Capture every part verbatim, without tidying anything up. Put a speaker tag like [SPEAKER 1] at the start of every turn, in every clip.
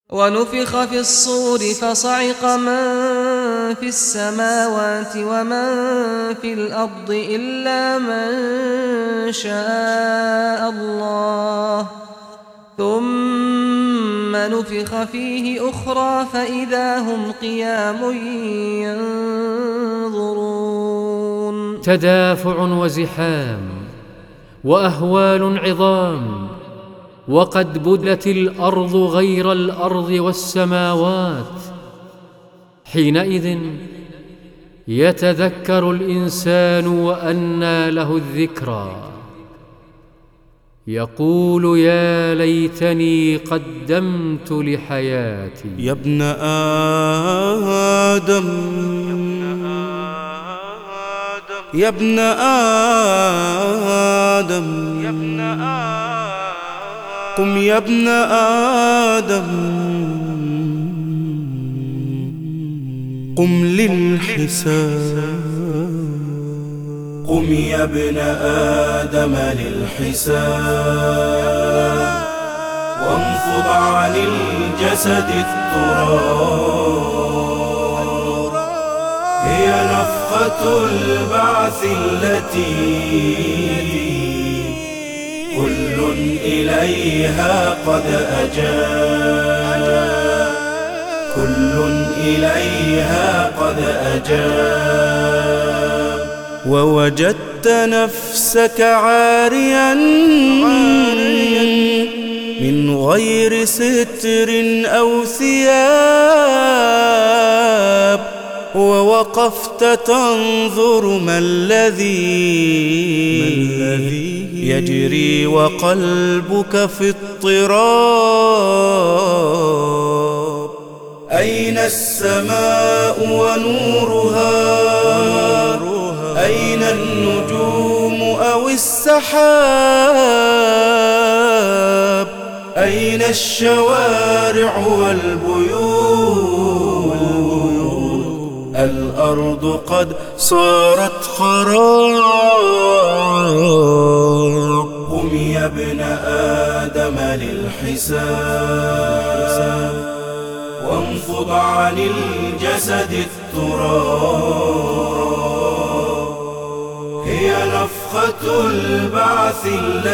[SPEAKER 1] ونفخ في الصور فصعق من في السماوات ومن في الأرض إلا من شاء الله ثم نفخ فيه أخرى فإذا هم قيام ينظرون.
[SPEAKER 2] تدافع وزحام وأهوال عظام، وقد بدلت الأرض غير الأرض والسماوات. حينئذ يتذكر الإنسان وأنى له الذكرى، يقول يا ليتني قدمت لحياتي.
[SPEAKER 3] يا ابن آدم يا ابن آدم قم يا ابن آدم قم للحساب. قم يا ابن آدم للحساب وانفض عن الجسد التراب. هي نفخة البعث التي كل إليها قد أجاب. كل إليها قد أجاب. ووجدت نفسك عاريا من غير ستر أو ثياب، ووقفت تنظر ما الذي يجري وقلبك في اضطراب. أين السماء ونورها؟ أين النجوم أو السحاب؟ أين الشوارع والبيوت؟ الأرض قد صارت خراب. قم يا ابن آدم للحساب وانفض عن الجسد التراب. هي نفخة البعث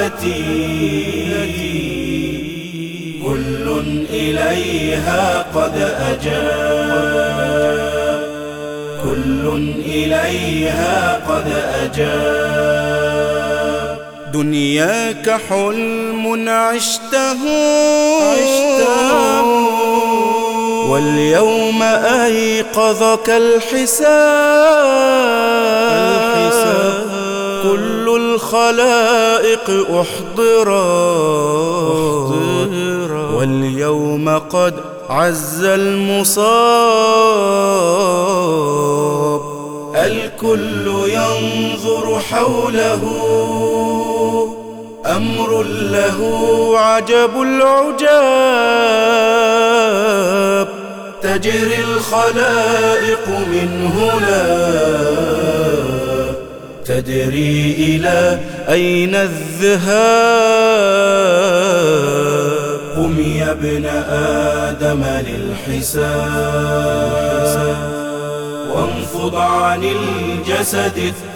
[SPEAKER 3] التي كل إليها قد أجاب. كل إليها قد أجاب. دنياك حلم عشته واليوم أيقظك الحساب. كل الخلائق أحضرت واليوم قد عز المصاب. الكل ينظر حوله أمر له عجب العجاب. تجري الخلائق من هنا تدري إلى أين الذهاب. قم يا ابن آدم للحساب وانفض عن الجسد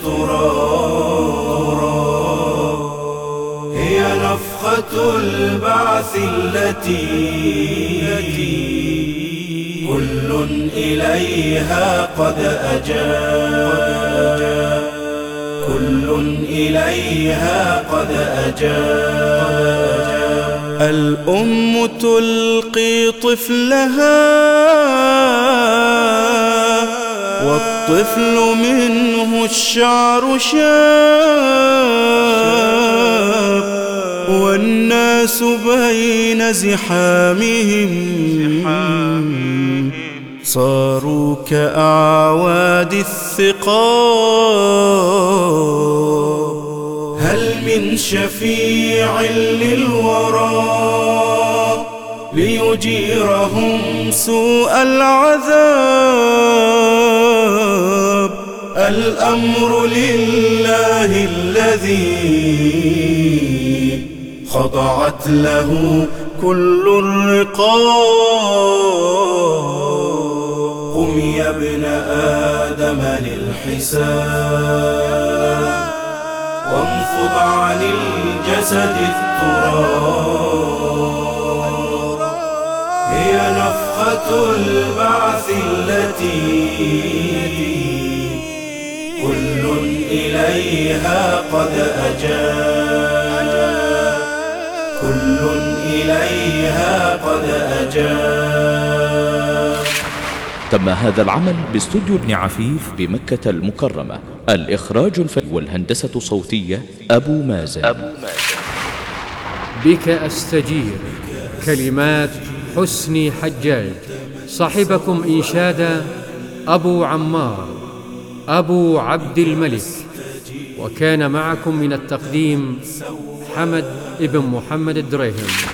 [SPEAKER 3] التراب. هي نفخة البعث التي كل إليها قد أجاب. كل إليها قد أجاب. الأم تلقي طفلها والطفل منه الشعر شاب. والناس بين زحامهم صاروا كأعواد الثقاب. هل من شفيع للورى ليجيرهم سوء العذاب؟ الأمر لله الذي خضعت له كل الرقاب. قم يا ابن آدم للحساب، وانفض عن الجسد التراب. هي نفخة البعث التي كل إليها قد أجاب، كل إليها قد أجاب.
[SPEAKER 4] تم هذا العمل باستوديو ابن عفيف بمكة المكرمة. الإخراج الفني والهندسة الصوتية أبو مازن. أبو مازن.
[SPEAKER 2] بك أستجير، كلمات حسني حجاج. صاحبكم إنشادا أبو عمار أبو عبد الملك. وكان معكم من التقديم حمد ابن محمد الدريهم.